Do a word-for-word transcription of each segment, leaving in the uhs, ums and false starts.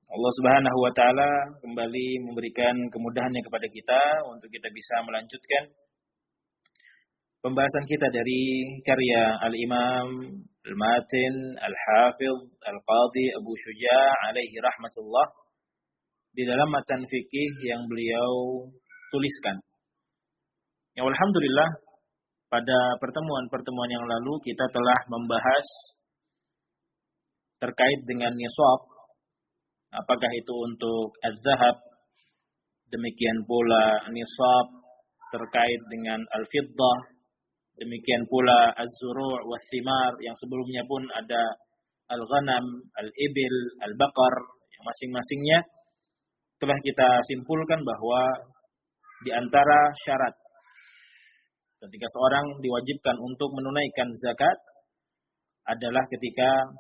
Allah Subhanahu wa taala kembali memberikan kemudahannya kepada kita untuk kita bisa melanjutkan pembahasan kita dari karya Al-Imam Al-Matin Al-Hafidh Al-Qadhi Abu Syuja' alaihi rahmatullah di dalam matan fikih yang beliau tuliskan. Ya, alhamdulillah pada pertemuan-pertemuan yang lalu kita telah membahas terkait dengan nisab. Apakah itu untuk az-zahab, demikian pula nisab terkait dengan al-fiddah, demikian pula az-zuru' was-thimar yang sebelumnya pun ada al-ghanam, al-ibil, al-baqar yang masing-masingnya telah kita simpulkan bahwa di antara syarat ketika seorang diwajibkan untuk menunaikan zakat adalah ketika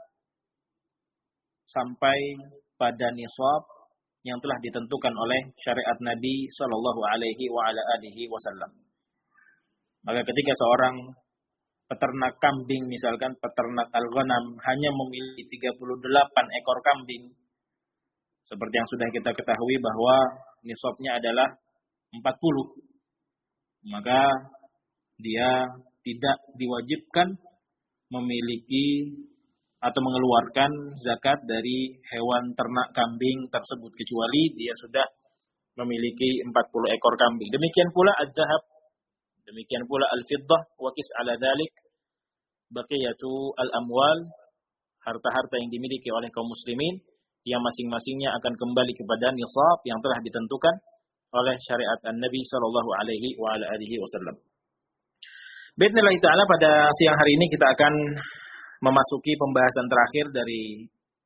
sampai pada nisab yang telah ditentukan oleh syariat Nabi sallallahu alaihi wa ala alihi wasallam. Maka ketika seorang peternak kambing, misalkan peternak al-ghanam, hanya memiliki tiga puluh delapan ekor kambing, seperti yang sudah kita ketahui bahwa nisabnya adalah empat puluh, maka dia tidak diwajibkan memiliki atau mengeluarkan zakat dari hewan ternak kambing tersebut kecuali dia sudah memiliki empat puluh ekor kambing. Demikian pula az-zahab, demikian pula al-fiddah, wa qis ala dzalik baqiyatu al-amwal, harta-harta yang dimiliki oleh kaum muslimin yang masing-masingnya akan kembali kepada nisab yang telah ditentukan oleh syariat An-Nabi sallallahu alaihi wa ala alihi wasallam. Bismillah taala, pada siang hari ini kita akan memasuki pembahasan terakhir dari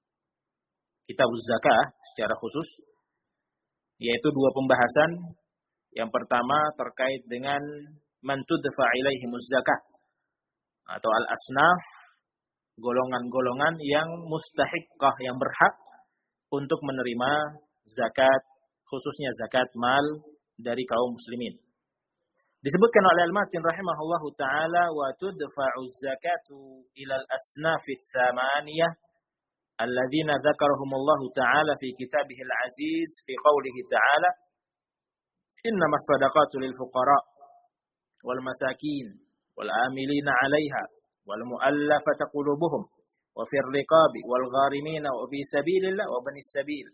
kitab zakah secara khusus, yaitu dua pembahasan. Yang pertama terkait dengan man tudfa ilaihimuz zakah atau al-asnaf, golongan-golongan yang mustahiqqah, yang berhak untuk menerima zakat, khususnya zakat mal dari kaum muslimin. Disebutkan oleh Al-Matin rahimahullahu ta'ala, wa tudfa'u zakatu ilal asnafis thamaniyah alladhina dzakarahumullahu ta'ala fi kitabihil aziz fi qawlihi ta'ala innamas sadaqatu lil fuqara wal masakin wal amilina 'alaiha wal mu'allafati qulubuhum wa fir riqabi wal gharimina wa fi sabilillah wa banis sabil.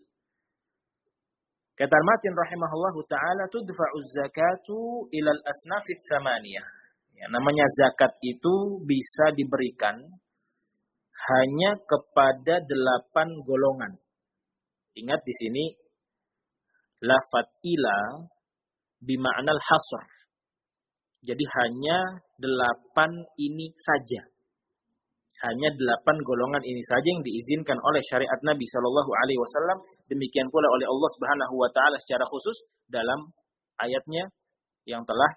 Kata Al-Matin rahimahullahu ta'ala, tudfa'uz zakatu ilal asnafis tsamaniyah. Ya, namanya zakat itu bisa diberikan hanya kepada delapan golongan. Ingat di sini lafaz ila bima'nal hasr. Jadi hanya delapan ini saja. Hanya delapan golongan ini saja yang diizinkan oleh syariat Nabi Shallallahu Alaihi Wasallam. Demikian pula oleh Allah Subhanahu Wa Taala secara khusus dalam ayatnya yang telah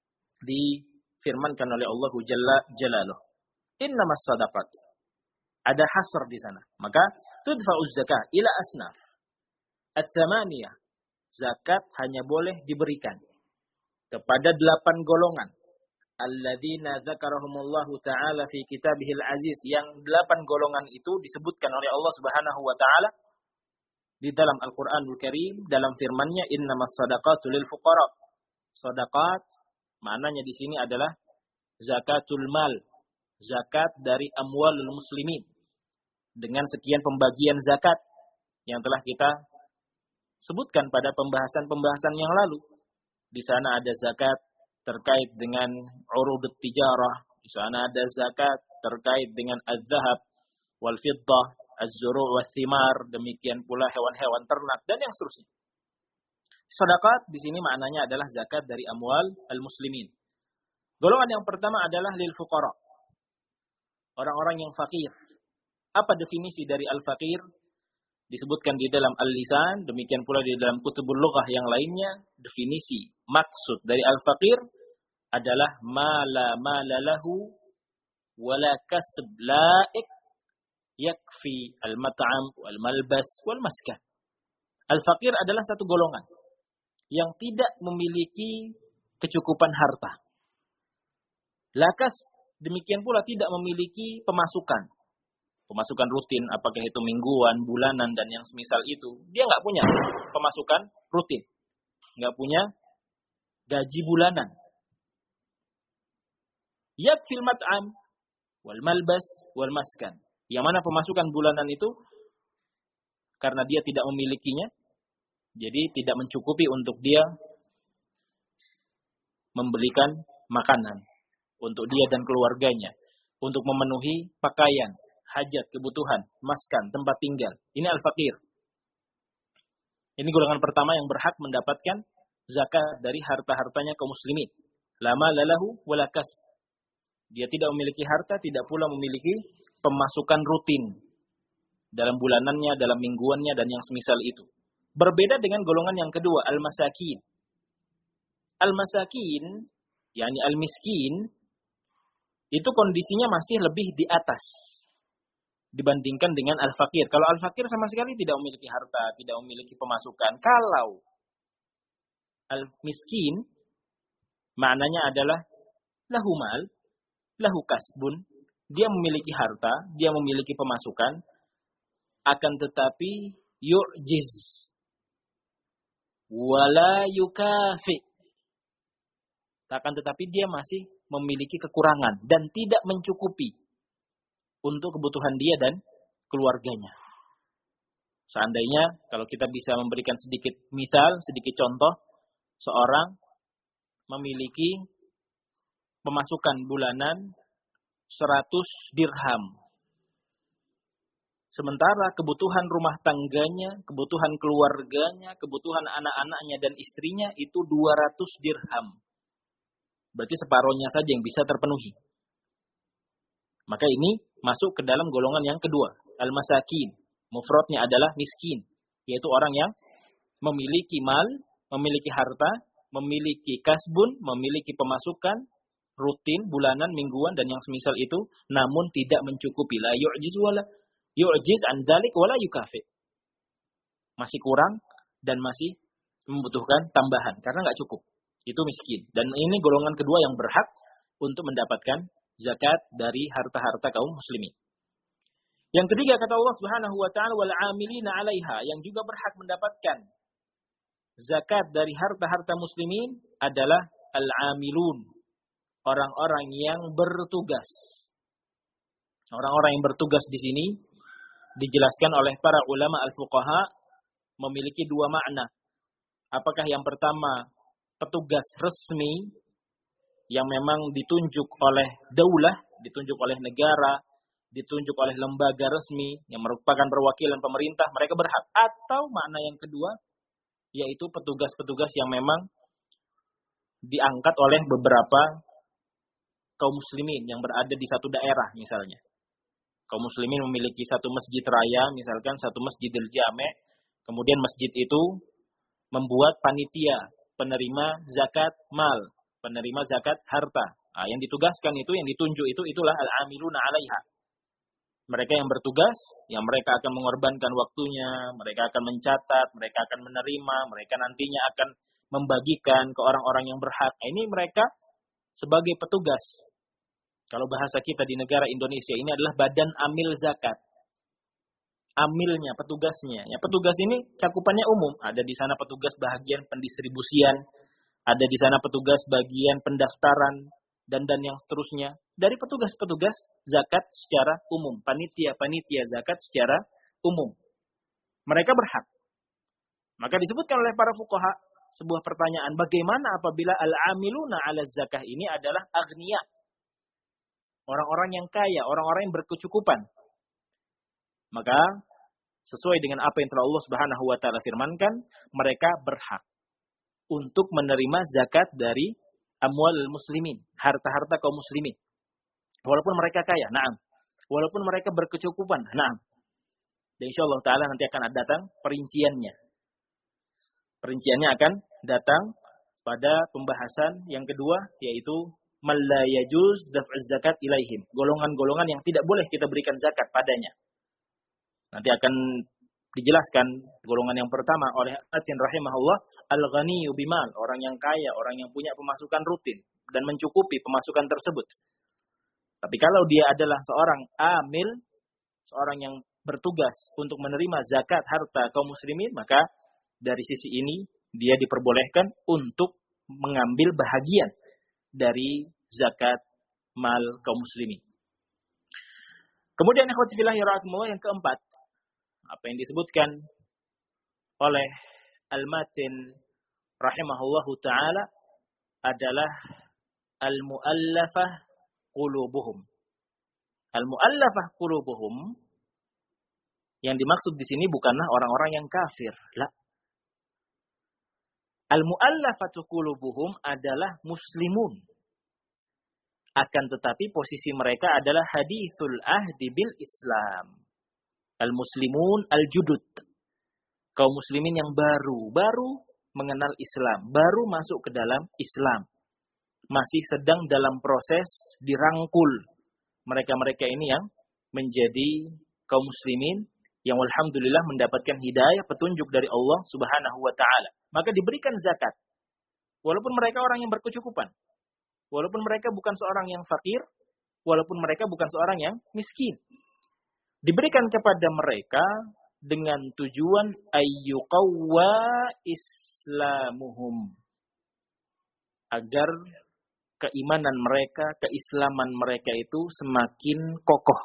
difirmankan oleh Allah Jalla Jalaluh. Innamas sadaqat. Ada hasr di sana. Maka tudfa'uz zakah ila asnaf ats-tsamaniyah. Zakat hanya boleh diberikan kepada delapan golongan. Alladzina dzakarahumullahu ta'ala fi kitabihil aziz, yang delapan golongan itu disebutkan oleh Allah Subhanahu wa taala di dalam Al-Qur'anul Karim dalam firman-Nya innamas shadaqatu lil fuqara. Shadaqat maknanya di sini adalah zakatul mal, zakat dari amwalul muslimin, dengan sekian pembagian zakat yang telah kita sebutkan pada pembahasan-pembahasan yang lalu. Di sana ada zakat terkait dengan urudut tijarah, di sana ada zakat terkait dengan az-zahab wal fiddah, az-zuru' was thimar, demikian pula hewan-hewan ternak dan yang seterusnya. Sedekah di sini maknanya adalah zakat dari amwal al-muslimin. Golongan yang pertama adalah lil fuqara, orang-orang yang fakir. Apa definisi dari al-fakir? Disebutkan di dalam Al-Lisan, demikian pula di dalam kutubul lughah yang lainnya. Definisi maksud dari al-fakir adalah ma la mala lahu wa la kasb laik yakfi al-mat'am wal malbas wal maskan. Al-fakir adalah satu golongan yang tidak memiliki kecukupan harta. Lakas demikian pula tidak memiliki pemasukan. pemasukan rutin, apakah itu mingguan, bulanan, dan yang semisal itu. Dia nggak punya pemasukan rutin. Nggak punya gaji bulanan. Yakfil mat'am, wal malbas, wal maskan. Yang mana pemasukan bulanan itu, karena dia tidak memilikinya, jadi tidak mencukupi untuk dia membelikan makanan untuk dia dan keluarganya, untuk memenuhi pakaian, hajat, kebutuhan, maskan, tempat tinggal. Ini al-faqir. Ini golongan pertama yang berhak mendapatkan zakat dari harta-hartanya kaum muslimin. Lama lalahu wala kasb. Dia tidak memiliki harta, tidak pula memiliki pemasukan rutin dalam bulanannya, dalam mingguannya, dan yang semisal itu. Berbeda dengan golongan yang kedua, al-masakin. Al-masakin, yakni al-miskin, itu kondisinya masih lebih di atas dibandingkan dengan al-fakir. Kalau al-fakir sama sekali tidak memiliki harta, tidak memiliki pemasukan. Kalau al-miskin, maknanya adalah lahu mal, lahu kasbun, dia memiliki harta, dia memiliki pemasukan, akan tetapi yu'jiz wala yukafi. Akan tetapi dia masih memiliki kekurangan dan tidak mencukupi untuk kebutuhan dia dan keluarganya. Seandainya kalau kita bisa memberikan sedikit misal, sedikit contoh, seorang memiliki pemasukan bulanan seratus dirham. Sementara kebutuhan rumah tangganya, kebutuhan keluarganya, kebutuhan anak-anaknya dan istrinya itu dua ratus dirham. Berarti separuhnya saja yang bisa terpenuhi. Maka ini masuk ke dalam golongan yang kedua. Al-masakin. Mufradnya adalah miskin. Yaitu orang yang memiliki mal, memiliki harta, memiliki kasbun, memiliki pemasukan rutin, bulanan, mingguan, dan yang semisal itu. Namun tidak mencukupi. La yu'jiz wala yu'jiz an dzalik wala yukafi. Masih kurang dan masih membutuhkan tambahan. Karena nggak cukup. Itu miskin. Dan ini golongan kedua yang berhak untuk mendapatkan zakat dari harta-harta kaum muslimin. Yang ketiga kata Allah Subhanahu wa taala wal 'amilina 'alaiha, yang juga berhak mendapatkan zakat dari harta-harta muslimin adalah al-'amilun, orang-orang yang bertugas. Orang-orang yang bertugas di sini dijelaskan oleh para ulama al-fuqaha memiliki dua makna. Apakah yang pertama petugas resmi yang memang ditunjuk oleh daulah, ditunjuk oleh negara, ditunjuk oleh lembaga resmi yang merupakan perwakilan pemerintah, mereka berhak. Atau makna yang kedua, yaitu petugas-petugas yang memang diangkat oleh beberapa kaum muslimin yang berada di satu daerah misalnya. Kaum muslimin memiliki satu masjid raya, misalkan satu masjidil jami', kemudian masjid itu membuat panitia penerima zakat mal, penerima zakat harta. Nah, yang ditugaskan itu, yang ditunjuk itu, itulah al-amiluna 'alaiha. Mereka yang bertugas, yang mereka akan mengorbankan waktunya, mereka akan mencatat, mereka akan menerima, mereka nantinya akan membagikan ke orang-orang yang berhak. Nah, ini mereka sebagai petugas. Kalau bahasa kita di negara Indonesia, ini adalah badan amil zakat. Amilnya, petugasnya. Ya, petugas ini cakupannya umum. Ada di sana petugas bagian pendistribusian, ada di sana petugas bagian pendaftaran, dan dan yang seterusnya. Dari petugas-petugas zakat secara umum, panitia-panitia zakat secara umum. Mereka berhak. Maka disebutkan oleh para fuqaha sebuah pertanyaan, bagaimana apabila al-amiluna 'ala zakah ini adalah aghnia? Orang-orang yang kaya, orang-orang yang berkecukupan. Maka sesuai dengan apa yang telah Allah Subhanahu wa taala firmankan, mereka berhak untuk menerima zakat dari amwal muslimin, harta-harta kaum muslimin. Walaupun mereka kaya, na'am. Walaupun mereka berkecukupan, na'am. Dan insyaallah taala nanti akan datang perinciannya. Perinciannya akan datang pada pembahasan yang kedua, yaitu man la yajuz daf'uz zakat ilaihim. Golongan-golongan yang tidak boleh kita berikan zakat padanya. Nanti akan dijelaskan golongan yang pertama oleh Atin rahimahullah, al-ghaniyyu bimal, orang yang kaya, orang yang punya pemasukan rutin dan mencukupi pemasukan tersebut. Tapi kalau dia adalah seorang amil, seorang yang bertugas untuk menerima zakat harta kaum muslimin, maka dari sisi ini dia diperbolehkan untuk mengambil bahagian dari zakat mal kaum muslimin. Kemudian ikhwati fillah yang keempat, apa yang disebutkan oleh Al-Matin rahimahullahu taala adalah al-muallafah qulubuhum. Al-muallafah qulubuhum yang dimaksud di sini bukanlah orang-orang yang kafir, la. Al-muallafatu qulubuhum adalah muslimun. Akan tetapi posisi mereka adalah hadithul ahdi bil Islam. Al-muslimun al-judud. Kaum muslimin yang baru, baru mengenal Islam, baru masuk ke dalam Islam. Masih sedang dalam proses dirangkul. Mereka-mereka ini yang menjadi kaum muslimin yang alhamdulillah mendapatkan hidayah, petunjuk dari Allah Subhanahu wa taala. Maka diberikan zakat. Walaupun mereka orang yang berkecukupan. Walaupun mereka bukan seorang yang fakir, walaupun mereka bukan seorang yang miskin. Diberikan kepada mereka dengan tujuan ayyuqawwa islamuhum. Agar keimanan mereka, keislaman mereka itu semakin kokoh.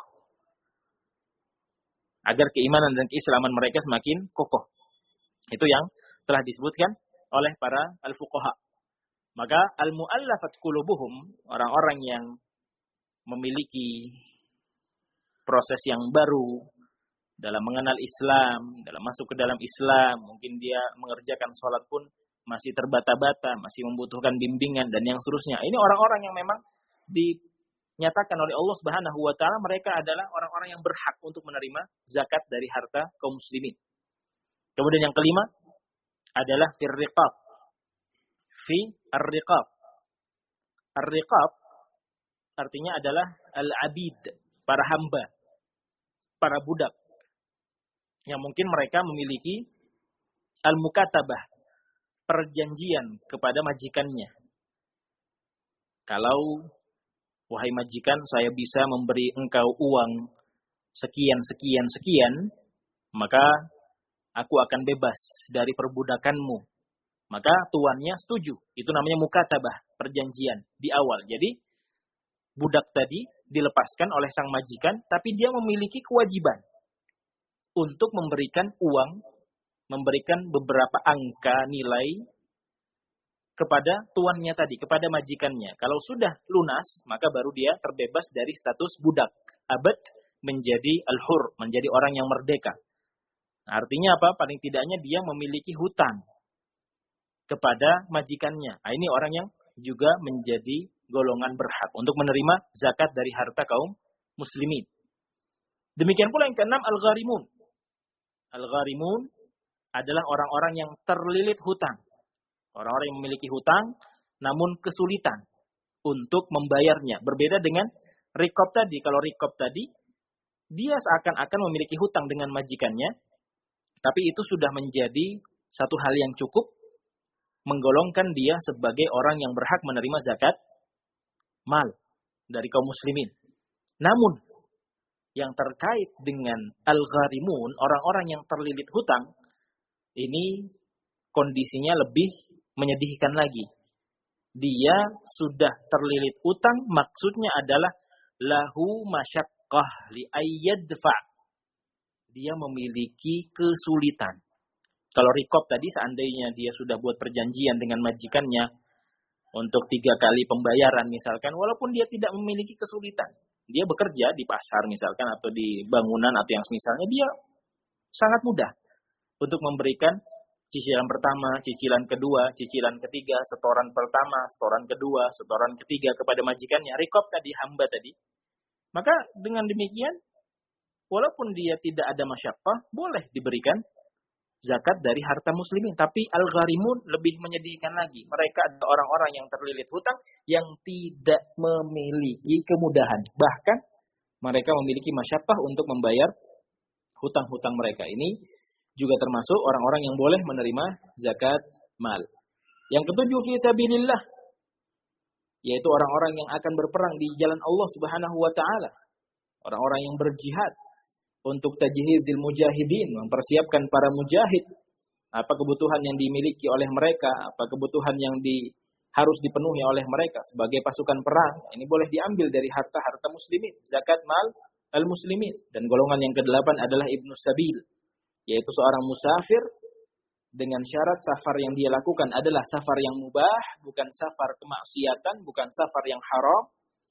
Agar keimanan dan keislaman mereka semakin kokoh. Itu yang telah disebutkan oleh para al-fuqaha. Maka al-muallafat qulubuhum, orang-orang yang memiliki proses yang baru dalam mengenal Islam, dalam masuk ke dalam Islam, mungkin dia mengerjakan sholat pun masih terbata-bata, masih membutuhkan bimbingan dan yang seterusnya. Ini orang-orang yang memang dinyatakan oleh Allah Subhanahu wa taala mereka adalah orang-orang yang berhak untuk menerima zakat dari harta kaum muslimin. Kemudian yang kelima adalah fir riqab. Fi ar-riqab. Ar-riqab artinya adalah al-abid, para hamba, para budak. Yang mungkin mereka memiliki al-mukatabah, perjanjian kepada majikannya. Kalau, wahai majikan, saya bisa memberi engkau uang sekian, sekian, sekian, maka aku akan bebas dari perbudakanmu. Maka tuannya setuju. Itu namanya mukatabah, perjanjian di awal. Jadi, budak tadi dilepaskan oleh sang majikan, tapi dia memiliki kewajiban untuk memberikan uang, memberikan beberapa angka nilai kepada tuannya tadi, kepada majikannya. Kalau sudah lunas, maka baru dia terbebas dari status budak. Abad menjadi al-hur, menjadi orang yang merdeka. Nah, artinya apa? Paling tidaknya dia memiliki hutang kepada majikannya. Nah, ini orang yang juga menjadi golongan berhak untuk menerima zakat dari harta kaum muslimin. Demikian pula yang keenam, al-gharimun. Al-gharimun adalah orang-orang yang terlilit hutang. Orang-orang yang memiliki hutang, namun kesulitan untuk membayarnya. Berbeda dengan rikob tadi. Kalau rikob tadi, dia seakan-akan memiliki hutang dengan majikannya, tapi itu sudah menjadi satu hal yang cukup menggolongkan dia sebagai orang yang berhak menerima zakat mal dari kaum muslimin. Namun, yang terkait dengan al-gharimun, orang-orang yang terlilit hutang, ini kondisinya lebih menyedihkan lagi. Dia sudah terlilit hutang, maksudnya adalah lahu masyaqqah li ayyadfa. Dia memiliki kesulitan. Kalau rikob tadi seandainya dia sudah buat perjanjian dengan majikannya untuk tiga kali pembayaran misalkan, walaupun dia tidak memiliki kesulitan. Dia bekerja di pasar misalkan atau di bangunan atau yang semisalnya, dia sangat mudah untuk memberikan cicilan pertama, cicilan kedua, cicilan ketiga, setoran pertama, setoran kedua, setoran ketiga kepada majikannya. Rikob tadi, hamba tadi. Maka dengan demikian, walaupun dia tidak ada masyaqqah, boleh diberikan zakat dari harta muslimin. Tapi al-gharimun lebih menyedihkan lagi. Mereka adalah orang-orang yang terlilit hutang yang tidak memiliki kemudahan. Bahkan mereka memiliki masyaqqah untuk membayar hutang-hutang mereka. Ini juga termasuk orang-orang yang boleh menerima zakat mal. Yang ketujuh, fi sabilillah. Yaitu orang-orang yang akan berperang di jalan Allah Subhanahu wa taala. Orang-orang yang berjihad untuk tajhizil mujahidin, mempersiapkan para mujahid, apa kebutuhan yang dimiliki oleh mereka, apa kebutuhan yang di, harus dipenuhi oleh mereka sebagai pasukan perang. Ini boleh diambil dari harta-harta muslimin, zakat mal al-muslimin. Dan golongan yang kedelapan adalah ibnu sabil, yaitu seorang musafir dengan syarat safar yang dia lakukan adalah safar yang mubah, bukan safar kemaksiatan, bukan safar yang haram.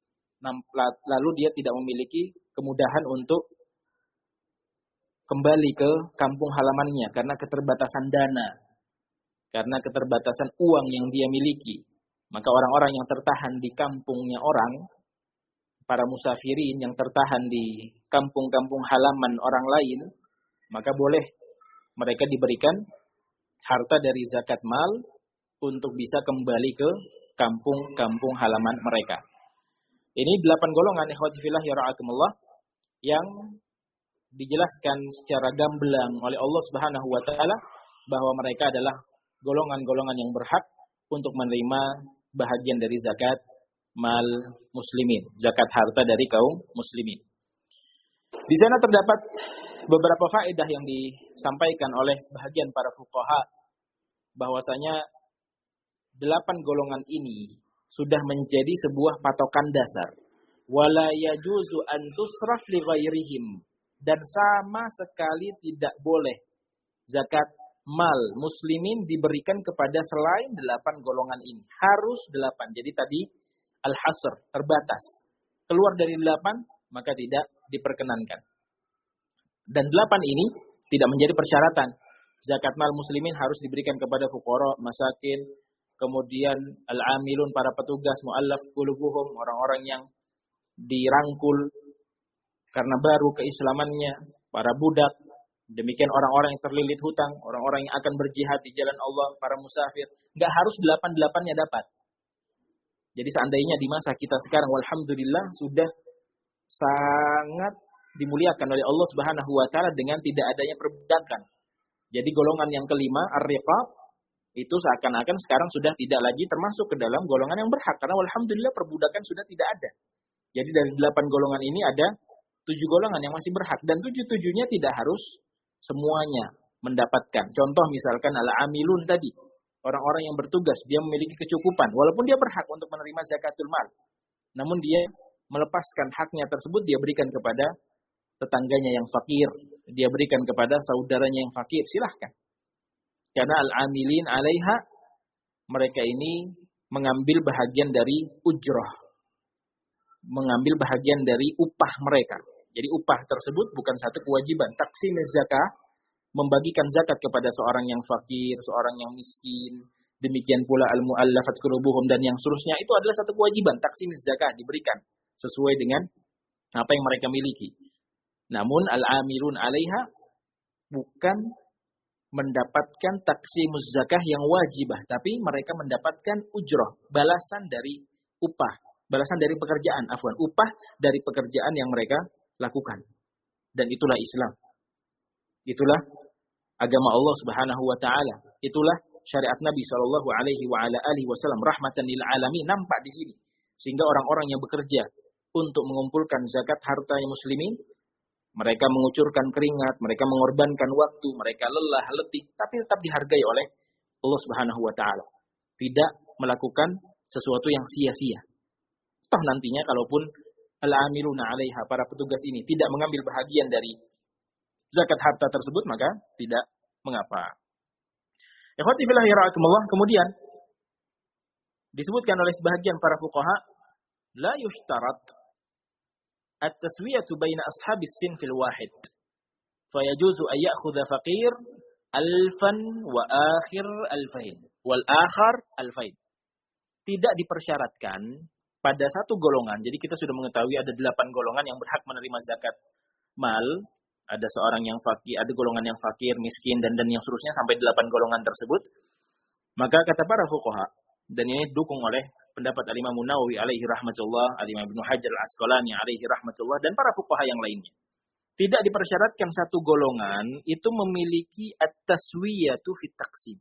Lalu dia tidak memiliki kemudahan untuk kembali ke kampung halamannya karena keterbatasan dana, karena keterbatasan uang yang dia miliki. Maka orang-orang yang tertahan di kampungnya orang, para musafirin yang tertahan di kampung-kampung halaman orang lain, maka boleh mereka diberikan harta dari zakat mal untuk bisa kembali ke kampung-kampung halaman mereka. Ini delapan golongan ikhwati fillah ya ra'akumullah yang dijelaskan secara gamblang oleh Allah Subhanahu wa taala bahwa mereka adalah golongan-golongan yang berhak untuk menerima bahagian dari zakat mal muslimin, zakat harta dari kaum muslimin. Di sana terdapat beberapa faedah yang disampaikan oleh sebahagian para fuqaha bahwasanya delapan golongan ini sudah menjadi sebuah patokan dasar. Wala yajuzu an tusraf li ghairihim, dan sama sekali tidak boleh zakat mal muslimin diberikan kepada selain delapan golongan ini. Harus delapan. Jadi tadi al-hasr, terbatas. Keluar dari delapan, maka tidak diperkenankan. Dan delapan ini tidak menjadi persyaratan. Zakat mal muslimin harus diberikan kepada fuqara, masakin, kemudian al-amilun, para petugas, mu'allaf qulubuhum, orang-orang yang dirangkul karena baru keislamannya, para budak, demikian orang-orang yang terlilit hutang, orang-orang yang akan berjihad di jalan Allah, para musafir. Enggak harus delapan-delapannya dapat. Jadi seandainya di masa kita sekarang, walhamdulillah, sudah sangat dimuliakan oleh Allah Subhanahu wa taala dengan tidak adanya perbudakan. Jadi golongan yang kelima, ar-riqab, itu seakan-akan sekarang sudah tidak lagi termasuk ke dalam golongan yang berhak. Karena alhamdulillah perbudakan sudah tidak ada. Jadi dari delapan golongan ini ada tujuh golongan yang masih berhak. Dan tujuh-tujuhnya tidak harus semuanya mendapatkan. Contoh misalkan al-amilun tadi. Orang-orang yang bertugas, dia memiliki kecukupan. Walaupun dia berhak untuk menerima zakatul mal. Namun dia melepaskan haknya tersebut, dia berikan kepada tetangganya yang fakir. Dia berikan kepada saudaranya yang fakir. Silahkan. Karena al-amilin alaiha, mereka ini mengambil bahagian dari ujrah. Mengambil bahagian dari upah mereka. Jadi upah tersebut bukan satu kewajiban. Taksim zakah, membagikan zakat kepada seorang yang fakir, seorang yang miskin. Demikian pula al-mu'allafat qulubuhum dan yang seterusnya. Itu adalah satu kewajiban. Taksim zakah diberikan sesuai dengan apa yang mereka miliki. Namun al-amilun alaiha bukan mendapatkan taksimuz zakah yang wajibah, tapi mereka mendapatkan ujrah, balasan dari upah, balasan dari pekerjaan, afwan, upah dari pekerjaan yang mereka lakukan. Dan itulah Islam. Itulah agama Allah Subhanahu wa taala. Itulah syariat Nabi sallallahu alaihi wa ala alihi wasallam, rahmatan lil alamin, nampak di sini. Sehingga orang-orang yang bekerja untuk mengumpulkan zakat harta muslimin, mereka mengucurkan keringat, mereka mengorbankan waktu, mereka lelah, letih, tapi tetap dihargai oleh Allah Subhanahu wa taala. Tidak melakukan sesuatu yang sia-sia. Toh nantinya kalaupun al-amiluna 'alaiha, para petugas ini tidak mengambil bahagian dari zakat harta tersebut, maka tidak mengapa. Ikhwati fillah yarhamukumullah, kemudian disebutkan oleh sebahagian para fuqaha, la yushtarat at-taswiyatu baina ashabis sinfil wahid. Fayajuzu an ya'khudha faqir alfan wa akhir alfain wal akhar alfain. Tidak dipersyaratkan pada satu golongan. Jadi kita sudah mengetahui ada delapan golongan yang berhak menerima zakat mal. Ada seorang yang fakir, ada golongan yang fakir, miskin, dan dan yang seterusnya sampai delapan golongan tersebut. Maka kata para fuqaha, dan ini didukung oleh pendapat Al-Imam Nawawi alaihi rahmatullah, Al-Imam Ibnu Hajar Al-Asqalani alaihi rahmatullah, dan para fuqaha yang lainnya. Tidak dipersyaratkan satu golongan itu memiliki at-taswiyatu fit taqsim.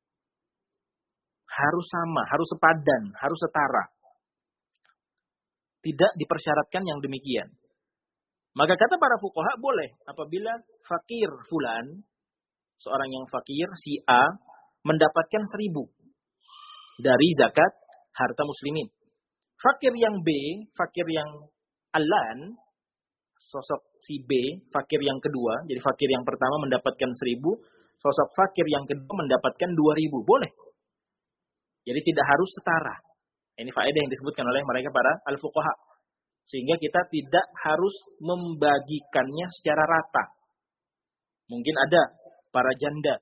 Harus sama, harus sepadan, harus setara. Tidak dipersyaratkan yang demikian. Maka kata para fuqaha boleh apabila fakir fulan, seorang yang fakir, si A, mendapatkan seribu dari zakat harta muslimin. Fakir yang B, fakir yang alan, sosok si B, fakir yang kedua, jadi fakir yang pertama mendapatkan seribu, sosok fakir yang kedua mendapatkan dua ribu. Boleh. Jadi tidak harus setara. Ini faedah yang disebutkan oleh mereka para al-fuqaha. Sehingga kita tidak harus membagikannya secara rata. Mungkin ada para janda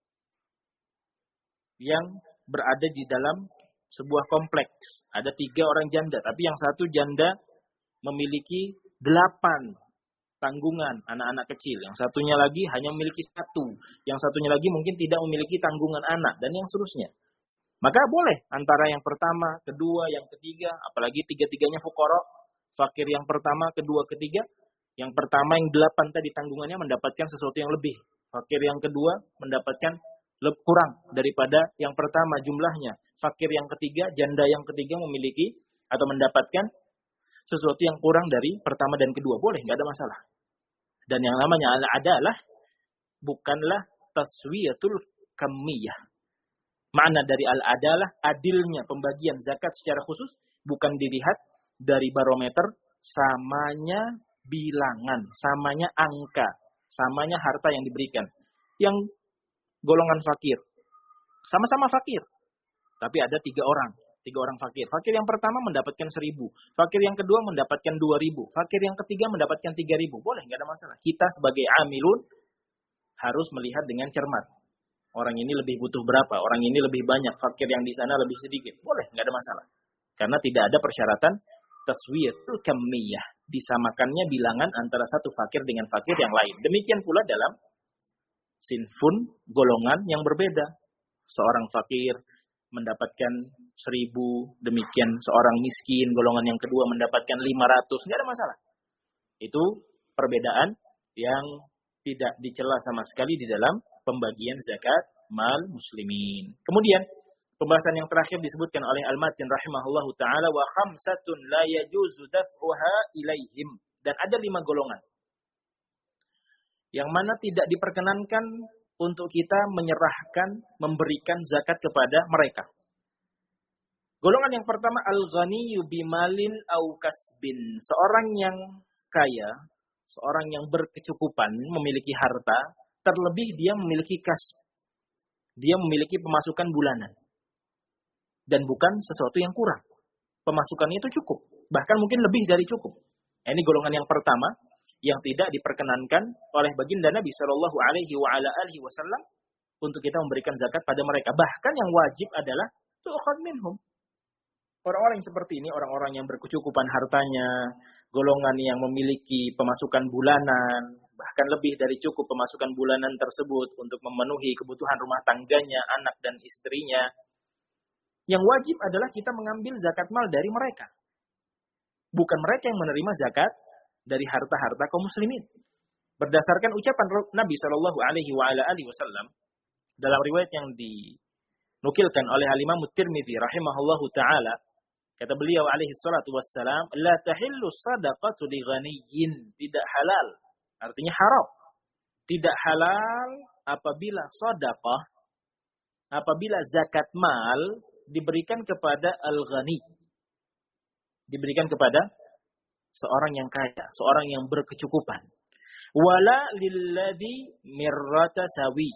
yang berada di dalam sebuah kompleks. Ada tiga orang janda, tapi yang satu janda memiliki delapan tanggungan anak-anak kecil. Yang satunya lagi hanya memiliki satu. Yang satunya lagi mungkin tidak memiliki tanggungan anak, dan yang seterusnya. Maka boleh antara yang pertama, kedua, yang ketiga, apalagi tiga-tiganya fuqara, fakir yang pertama, kedua, ketiga. Yang pertama yang delapan tadi tanggungannya mendapatkan sesuatu yang lebih. Fakir yang kedua mendapatkan lebih kurang daripada yang pertama jumlahnya. Fakir yang ketiga, janda yang ketiga memiliki atau mendapatkan sesuatu yang kurang dari pertama dan kedua. Boleh, nggak ada masalah. Dan yang namanya adalah bukanlah taswiyatul kamiyah. Makna dari al-adalah, adilnya pembagian zakat secara khusus, bukan dilihat dari barometer samanya bilangan, samanya angka, samanya harta yang diberikan. Yang golongan fakir, sama-sama fakir, tapi ada tiga orang, tiga orang fakir. Fakir yang pertama mendapatkan seribu, fakir yang kedua mendapatkan dua ribu, fakir yang ketiga mendapatkan tiga ribu. Boleh, nggak ada masalah. Kita sebagai amilun harus melihat dengan cermat. Orang ini lebih butuh berapa, orang ini lebih banyak, fakir yang di sana lebih sedikit. Boleh, nggak ada masalah. Karena tidak ada persyaratan taswiyatul kamiyah, disamakannya bilangan antara satu fakir dengan fakir yang lain. Demikian pula dalam sinfun, golongan yang berbeda. Seorang fakir mendapatkan seribu, demikian seorang miskin, golongan yang kedua mendapatkan lima ratus, nggak ada masalah. Itu perbedaan yang tidak dicela sama sekali di dalam pembagian zakat mal muslimin. Kemudian pembahasan yang terakhir disebutkan oleh Al-Matin rahimahullahu ta'ala, wa khamsatun la yajuzu daf'uha ilaihim. Dan ada lima golongan yang mana tidak diperkenankan untuk kita menyerahkan, memberikan zakat kepada mereka. Golongan yang pertama, al-ghaniyyu bimalin au kasbin. Seorang yang kaya, seorang yang berkecukupan, memiliki harta, terlebih dia memiliki kasb. Dia memiliki pemasukan bulanan. Dan bukan sesuatu yang kurang. Pemasukannya itu cukup. Bahkan mungkin lebih dari cukup. Ini golongan yang pertama yang tidak diperkenankan oleh baginda Nabi Shallallahu Alaihi Wasallam untuk kita memberikan zakat pada mereka. Bahkan yang wajib adalah tu'khad minhum. Orang-orang yang seperti ini, orang-orang yang berkecukupan hartanya, golongan yang memiliki pemasukan bulanan, bahkan lebih dari cukup pemasukan bulanan tersebut untuk memenuhi kebutuhan rumah tangganya, anak dan istrinya. Yang wajib adalah kita mengambil zakat mal dari mereka. Bukan mereka yang menerima zakat dari harta-harta kaum muslimin. Berdasarkan ucapan Nabi Shallallahu Alaihi Wasallam dalam riwayat yang dinukilkan oleh Al-Imam Tirmidzi rahimahullahu taala, kata beliau alaihi salatu wassalam, la tahillu sadaqatu li ghaniyyin, tidak halal, artinya haram. Tidak halal apabila sedekah, apabila zakat mal diberikan kepada al-ghani. Diberikan kepada seorang yang kaya, seorang yang berkecukupan. Wala lilladzi mirrata sawi.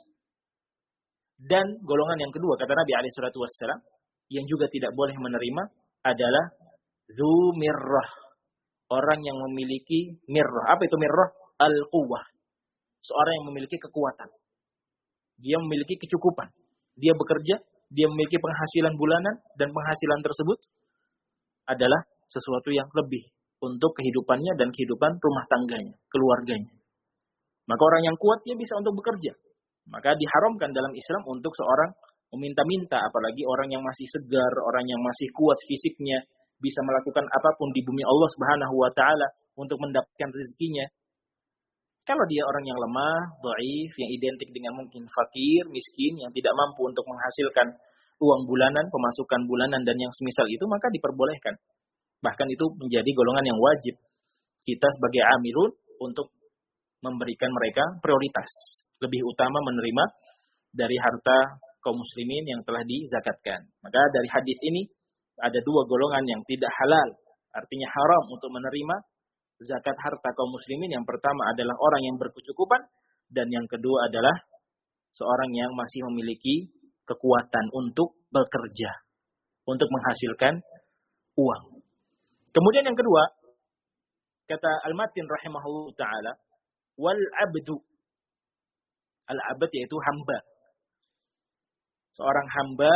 Dan golongan yang kedua, kata Nabi alaihi salatu wassalam, yang juga tidak boleh menerima adalah dzu mirrah. Orang yang memiliki mirrah. Apa itu mirrah? Al-quwwah. Seorang yang memiliki kekuatan. Dia memiliki kecukupan. Dia bekerja, dia memiliki penghasilan bulanan, dan penghasilan tersebut adalah sesuatu yang lebih untuk kehidupannya dan kehidupan rumah tangganya, keluarganya. Maka orang yang kuat dia bisa untuk bekerja. Maka diharamkan dalam Islam untuk seorang meminta-minta, apalagi orang yang masih segar, orang yang masih kuat fisiknya, bisa melakukan apapun di bumi Allah Subhanahu wa taala untuk mendapatkan rezekinya. Kalau dia orang yang lemah, dhaif, yang identik dengan mungkin fakir, miskin, yang tidak mampu untuk menghasilkan uang bulanan, pemasukan bulanan dan yang semisal itu, maka diperbolehkan. Bahkan itu menjadi golongan yang wajib kita sebagai amilun untuk memberikan mereka prioritas. Lebih utama menerima dari harta kaum muslimin yang telah dizakatkan. Maka dari hadis ini ada dua golongan yang tidak halal, artinya haram untuk menerima zakat harta kaum muslimin. Yang pertama adalah orang yang berkecukupan, dan yang kedua adalah seorang yang masih memiliki kekuatan untuk bekerja, untuk menghasilkan uang. Kemudian yang kedua, kata Al-Matin rahimahullah ta'ala, wal abdu. Al-abd yaitu hamba. Seorang hamba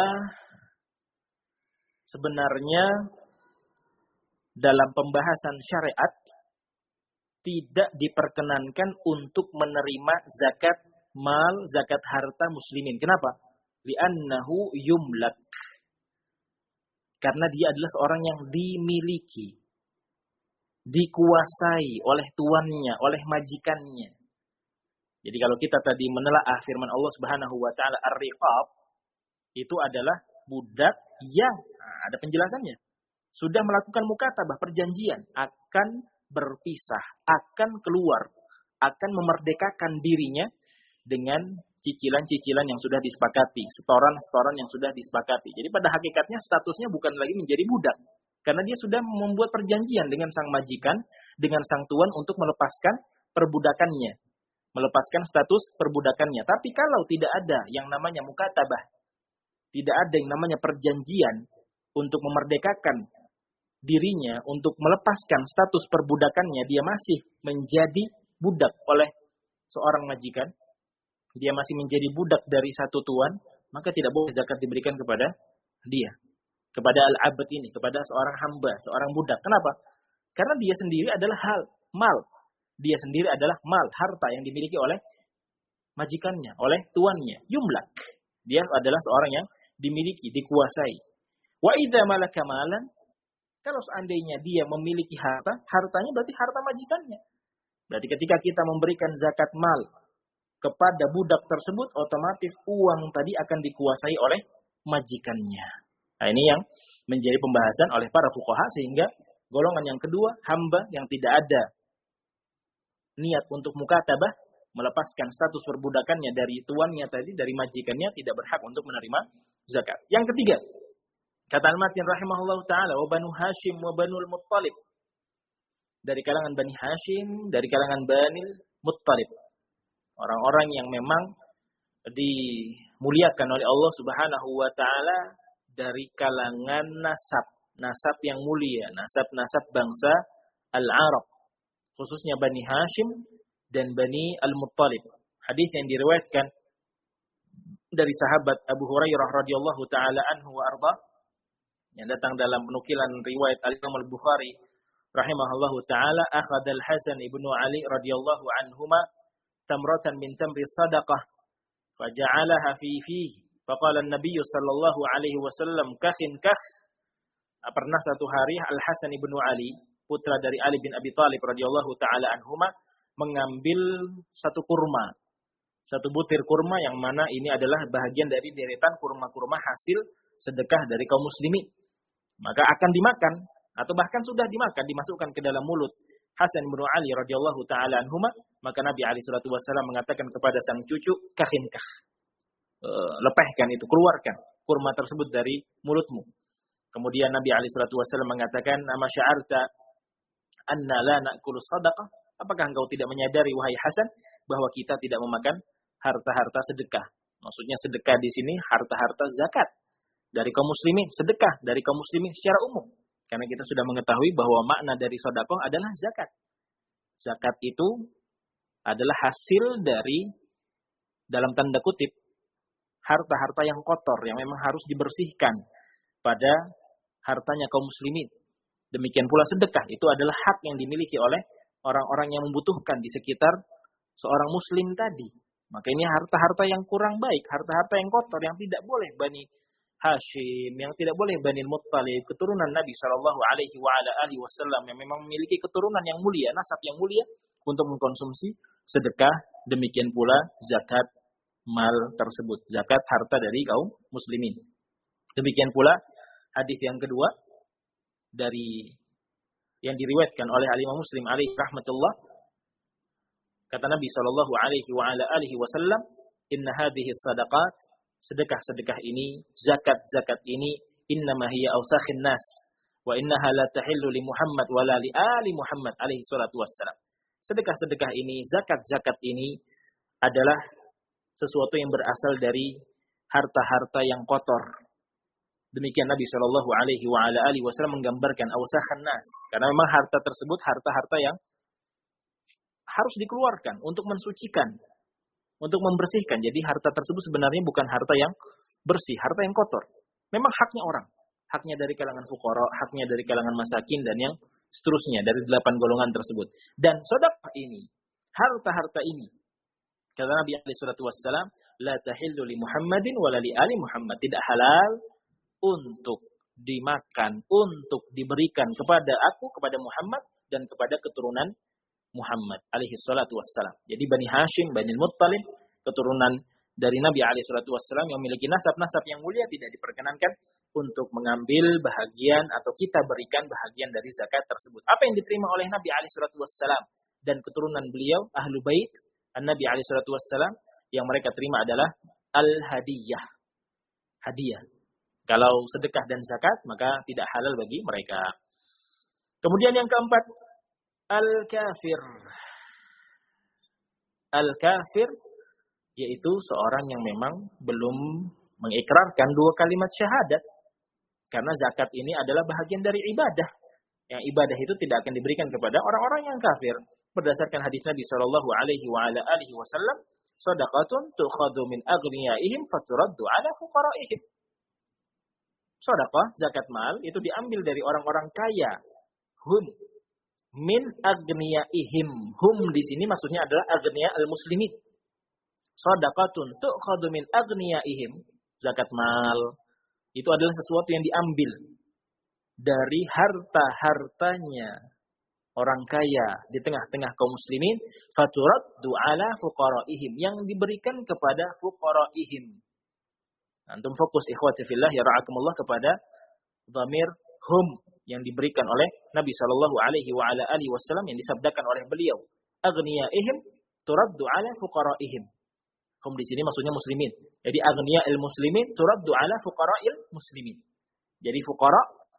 sebenarnya dalam pembahasan syariat tidak diperkenankan untuk menerima zakat mal, zakat harta muslimin. Kenapa? Li'annahu yumlak. Karena dia adalah seorang yang dimiliki, dikuasai oleh tuannya, oleh majikannya. Jadi kalau kita tadi menelaah firman Allah Subhanahu wa taala ar-riqab, itu adalah budak yang nah, ada penjelasannya. Sudah melakukan mukatabah, perjanjian, akan berpisah, akan keluar, akan memerdekakan dirinya dengan cicilan-cicilan yang sudah disepakati, setoran-setoran yang sudah disepakati. Jadi pada hakikatnya statusnya bukan lagi menjadi budak, karena dia sudah membuat perjanjian dengan sang majikan, dengan sang tuan untuk melepaskan perbudakannya, melepaskan status perbudakannya. Tapi kalau tidak ada yang namanya mukatabah, tidak ada yang namanya perjanjian untuk memerdekakan dirinya, untuk melepaskan status perbudakannya, dia masih menjadi budak oleh seorang majikan, dia masih menjadi budak dari satu tuan, maka tidak boleh zakat diberikan kepada dia, kepada al-abd ini, kepada seorang hamba, seorang budak. Kenapa? Karena dia sendiri adalah hal, mal. Dia sendiri adalah mal, harta yang dimiliki oleh majikannya, oleh tuannya. Yumlak. Dia adalah seorang yang dimiliki, dikuasai. Wa idza malaka malan, kalau seandainya dia memiliki harta, hartanya berarti harta majikannya. Berarti ketika kita memberikan zakat mal kepada budak tersebut, otomatis uang tadi akan dikuasai oleh majikannya. Nah, ini yang menjadi pembahasan oleh para fuqaha, sehingga golongan yang kedua, hamba yang tidak ada niat untuk mukatabah, melepaskan status perbudakannya dari tuannya tadi, dari majikannya, tidak berhak untuk menerima zakat. Yang ketiga, kata Al-Matin rahimahullah ta'ala, wa banu Hashim wa banul Muttalib. Dari kalangan Bani Hashim, dari kalangan Bani Muttalib. Orang-orang yang memang dimuliakan oleh Allah Subhanahu wa taala dari kalangan nasab, nasab yang mulia, nasab-nasab bangsa Al-Arab, khususnya Bani Hashim dan Bani Al-Muttalib. Hadis yang diriwayatkan dari sahabat Abu Hurairah radhiyallahu taala anhu wa arda, yang datang dalam penukilan riwayat Al-Imam Al-Bukhari rahimahullahu taala, akhadha Al-Hasan ibnu Ali radhiyallahu anhuma tamratan min tamri sadaqah faja'alaha fi fihi faqala an-nabiy sallallahu alaihi wasallam kakhin kakh. Pernah satu hari Al-Hasan ibnu Ali, putra dari Ali bin Abi Thalib radhiyallahu taala anhuma, mengambil satu kurma, satu butir kurma, yang mana ini adalah bahagian dari deretan kurma-kurma hasil sedekah dari kaum muslimin. Maka akan dimakan, atau bahkan sudah dimakan, dimasukkan ke dalam mulut Hasan bin Ali radhiyallahu taala anhuma. Maka Nabi alaihi salatu wasallam mengatakan kepada sang cucu, kakhin kah, e, lepehkan itu, keluarkan kurma tersebut dari mulutmu. Kemudian Nabi alaihi salatu wasallam mengatakan, ama sya'arta anna la na'kulu sadaqah, apakah engkau tidak menyadari wahai Hasan bahwa kita tidak memakan harta-harta sedekah? Maksudnya sedekah di sini harta-harta zakat dari kaum muslimin, sedekah dari kaum muslimin secara umum. Karena kita sudah mengetahui bahwa makna dari sedekah adalah zakat. Zakat itu adalah hasil dari, dalam tanda kutip, harta-harta yang kotor, yang memang harus dibersihkan pada hartanya kaum muslimin. Demikian pula sedekah, itu adalah hak yang dimiliki oleh orang-orang yang membutuhkan di sekitar seorang muslim tadi. Maka ini harta-harta yang kurang baik, harta-harta yang kotor, yang tidak boleh Bani Hashim, yang tidak boleh Bani Muttalib, keturunan Nabi shallallahu alaihi wasallam yang memang memiliki keturunan yang mulia, nasab yang mulia, untuk mengkonsumsi sedekah. Demikian pula zakat mal tersebut, zakat harta dari kaum muslimin. Demikian pula hadis yang kedua dari yang diriwayatkan oleh Al-Imam Muslim alaihi rahmatullah, Kata Nabi sallallahu alaihi wa ala alihi wasallam, "Inna hadhihi sadaqat," sedekah-sedekah ini, zakat-zakat ini, "innama hiya awsakhin nas wa innaha la tahillu li Muhammad wa la li ali Muhammad alaihi salatu wassalam." Sedekah-sedekah ini, zakat-zakat ini adalah sesuatu yang berasal dari harta-harta yang kotor. Demikian Nabi sallallahu alaihi wa ala alihi wasallam menggambarkan awsakhan nas, karena memang harta tersebut harta-harta yang harus dikeluarkan untuk mensucikan, untuk membersihkan. Jadi harta tersebut sebenarnya bukan harta yang bersih, harta yang kotor. Memang haknya orang. Haknya dari kalangan fuqara, haknya dari kalangan masakin, dan yang seterusnya dari delapan golongan tersebut. Dan sedekah ini, harta-harta ini, kata Nabi alaihi salatu wassalam, la tahillu li Muhammadin wa la li ali Muhammad. Tidak halal untuk dimakan, untuk diberikan kepada aku, kepada Muhammad, dan kepada keturunan Muhammad alaihi salatu wassalam. Jadi Bani Hashim, Bani Muttalib, keturunan dari Nabi alaihi salatu wassalam yang memiliki nasab-nasab yang mulia, tidak diperkenankan untuk mengambil bahagian atau kita berikan bahagian dari zakat tersebut. Apa yang diterima oleh Nabi alaihi salatu wassalam dan keturunan beliau, ahlu bait An-Nabi alaihi salatu wassalam, yang mereka terima adalah al-hadiyah. Hadiah. Kalau sedekah dan zakat, maka tidak halal bagi mereka. Kemudian yang keempat, al-kafir. Al-kafir yaitu seorang yang memang belum mengikrarkan dua kalimat syahadat. Karena zakat ini adalah bahagian dari ibadah. Yang ibadah itu tidak akan diberikan kepada orang-orang yang kafir. Berdasarkan hadis Nabi sallallahu alaihi wa ala alihi wasallam, "Shadaqatun tu'khadhu min aghniyaihim faturaddu 'ala fuqara'ihim." Sedekah, zakat mal itu diambil dari orang-orang kaya. Hum min aghniyaihim. Hum di sini maksudnya adalah aghniya al-muslimin. Shadaqatun tu'khadhu min aghniyaihim. Zakat mal itu adalah sesuatu yang diambil dari harta-hartanya orang kaya di tengah-tengah kaum muslimin, faturaddu ala fuqaraihim, yang diberikan kepada fuqaraihim. Antum fokus ikhwati fillah ya ra'akumullah kepada dhamir hum yang diberikan oleh Nabi sallallahu alaihi wa ala alihi wasallam, yang disabdakan oleh beliau, aghniyaihim turaddu ala fuqaraihim. Hum di sini maksudnya muslimin. Jadi aghniya'il muslimin turaddu ala fuqara'il muslimin. Jadi fuqara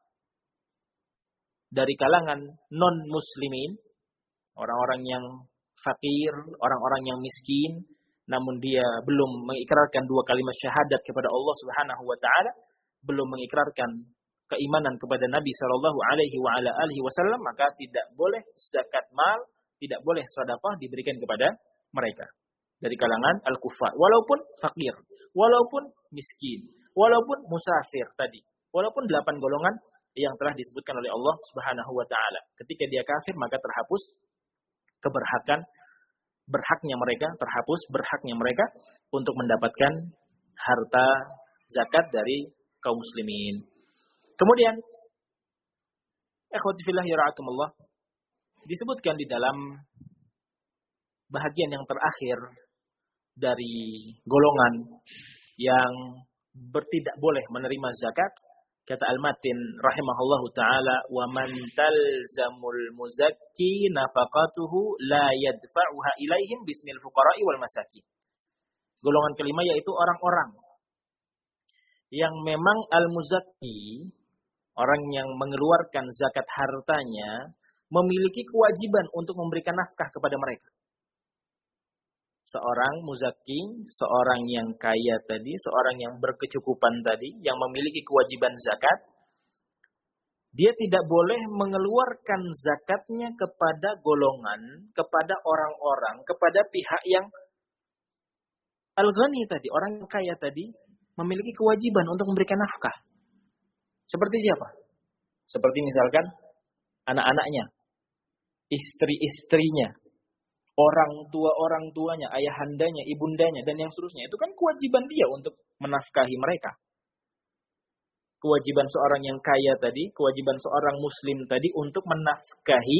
dari kalangan non-muslimin, orang-orang yang fakir, orang-orang yang miskin, namun dia belum mengikrarkan dua kalimat syahadat kepada Allah Subhanahu wa taala, belum mengikrarkan keimanan kepada Nabi sallallahu alaihi wa ala alihi wasallam, maka tidak boleh zakat mal, tidak boleh sedekah diberikan kepada mereka dari kalangan al-kuffar, walaupun fakir, walaupun miskin, walaupun musafir tadi, walaupun delapan golongan yang telah disebutkan oleh Allah Subhanahu wa taala. Ketika dia kafir, maka terhapus keberhakan berhaknya mereka, terhapus berhaknya mereka untuk mendapatkan harta zakat dari kaum muslimin. Kemudian, ikhwati fillah ya ra'akumullah, disebutkan di dalam bahagian yang terakhir dari golongan yang bertidak boleh menerima zakat, kata Al-Matin rahimahullahu ta'ala, wa man talzamul muzakki nafaqatuhu la yadfa'uha ilaihim bismil fuqara'i wal masakin. Golongan kelima yaitu orang-orang yang memang al-muzakki, orang yang mengeluarkan zakat hartanya, memiliki kewajiban untuk memberikan nafkah kepada mereka. Seorang muzakki, seorang yang kaya tadi, seorang yang berkecukupan tadi, yang memiliki kewajiban zakat, dia tidak boleh mengeluarkan zakatnya kepada golongan, kepada orang-orang, kepada pihak yang al-ghani tadi, orang yang kaya tadi, memiliki kewajiban untuk memberikan nafkah. Seperti siapa? Seperti misalkan anak-anaknya, istri-istrinya, orang tua-orang tuanya, ayahandanya, ibundanya, dan yang seterusnya. Itu kan kewajiban dia untuk menafkahi mereka. Kewajiban seorang yang kaya tadi, kewajiban seorang muslim tadi untuk menafkahi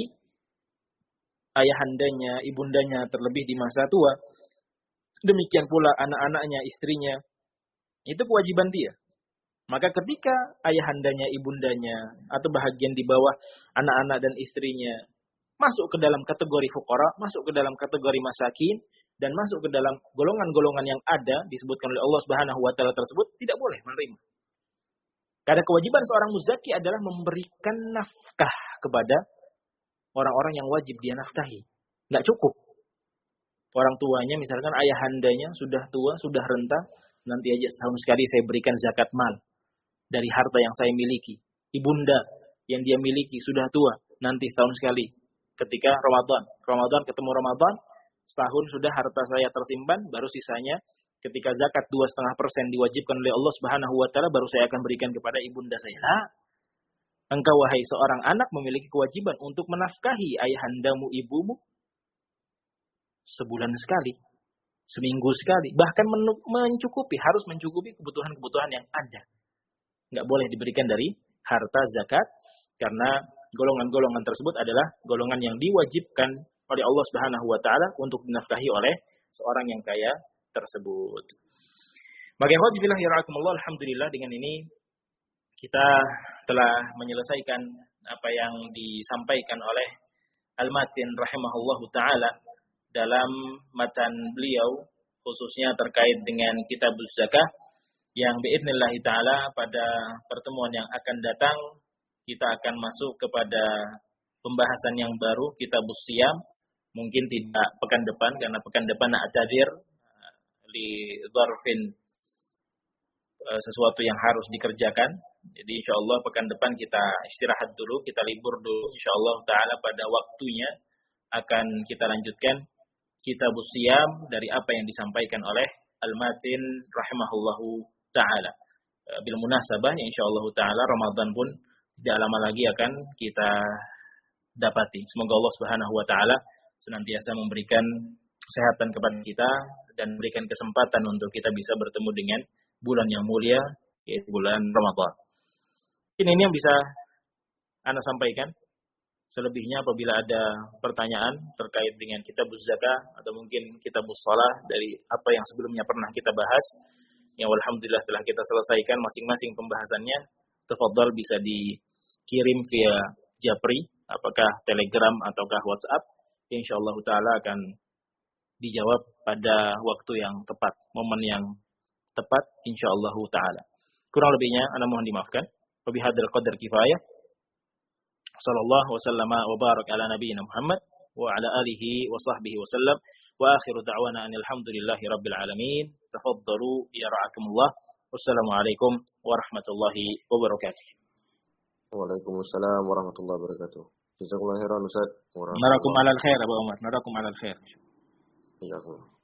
ayahandanya, ibundanya, terlebih di masa tua. Demikian pula anak-anaknya, istrinya. Itu kewajiban dia. Maka ketika ayahandanya, ibundanya, atau bahagian di bawah anak-anak dan istrinya masuk ke dalam kategori fuqara, masuk ke dalam kategori masakin, dan masuk ke dalam golongan-golongan yang ada disebutkan oleh Allah Subhanahu wa taala tersebut, tidak boleh menerima. Karena kewajiban seorang muzaki adalah memberikan nafkah kepada orang-orang yang wajib dia nafkahi. Nggak cukup. Orang tuanya, misalkan ayahandanya sudah tua, sudah renta, nanti aja setahun sekali saya berikan zakat mal dari harta yang saya miliki. Ibunda yang dia miliki sudah tua, nanti setahun sekali. Ketika Ramadan, Ramadan ketemu Ramadan, setahun sudah harta saya tersimpan, baru sisanya ketika zakat dua koma lima persen diwajibkan oleh Allah Subhanahu wa taala, baru saya akan berikan kepada ibunda saya. Nah, engkau wahai seorang anak memiliki kewajiban untuk menafkahi ayahandamu, ibumu sebulan sekali, seminggu sekali, bahkan mencukupi, harus mencukupi kebutuhan-kebutuhan yang ada. Nggak boleh diberikan dari harta zakat, karena golongan-golongan tersebut adalah golongan yang diwajibkan oleh Allah Subhanahu wa taala untuk dinafkahi oleh seorang yang kaya tersebut. Maka ikhwati fillah yarhakumullah, alhamdulillah dengan ini kita telah menyelesaikan apa yang disampaikan oleh Al-Matin rahimahullahu taala dalam matan beliau, khususnya terkait dengan Kitabuz Zakah, yang biidznillah taala pada pertemuan yang akan datang kita akan masuk kepada pembahasan yang baru, Kitabus Shiyam. Mungkin tidak pekan depan, karena pekan depan a'tadir li dzarfin sesuatu yang harus dikerjakan. Jadi insyaallah pekan depan kita istirahat dulu, kita libur dulu. Insyaallah taala pada waktunya akan kita lanjutkan Kitabus Shiyam dari apa yang disampaikan oleh Al-Matin rahimahullahu taala. Bil munasabah insyaallah taala Ramadan pun tidak lama lagi akan kita dapati. Semoga Allah Subhanahu wa taala senantiasa memberikan kesehatan kepada kita dan memberikan kesempatan untuk kita bisa bertemu dengan bulan yang mulia, yaitu bulan Ramadan. Ini yang bisa Anda sampaikan. Selebihnya apabila ada pertanyaan terkait dengan Kitabuz Zakah atau mungkin Kitabus Shalah dari apa yang sebelumnya pernah kita bahas, yang alhamdulillah telah kita selesaikan masing-masing pembahasannya, tafadhal bisa dikirim via Japri, apakah Telegram ataukah WhatsApp. Insyaallah taala akan dijawab pada waktu yang tepat, momen yang tepat insyaallah taala. Kurang lebihnya ana mohon dimaafkan. Wabihadzal qadar kifayah. Sallallahu wasallama wa barak ala nabiyyina Muhammad wa ala alihi wa sahbihi wasallam. Wa akhiru da'wana alhamdulillahi rabbil alamin. Tafaddalu ya ra'akumullah. Wassalamualaikum warahmatullahi wabarakatuh. Waalaikumsalam warahmatullahi wabarakatuh. Jazakumullah khairan Ustaz. Narakum alal khair Abu Umar. Narakum alal khair. Jazakumullah.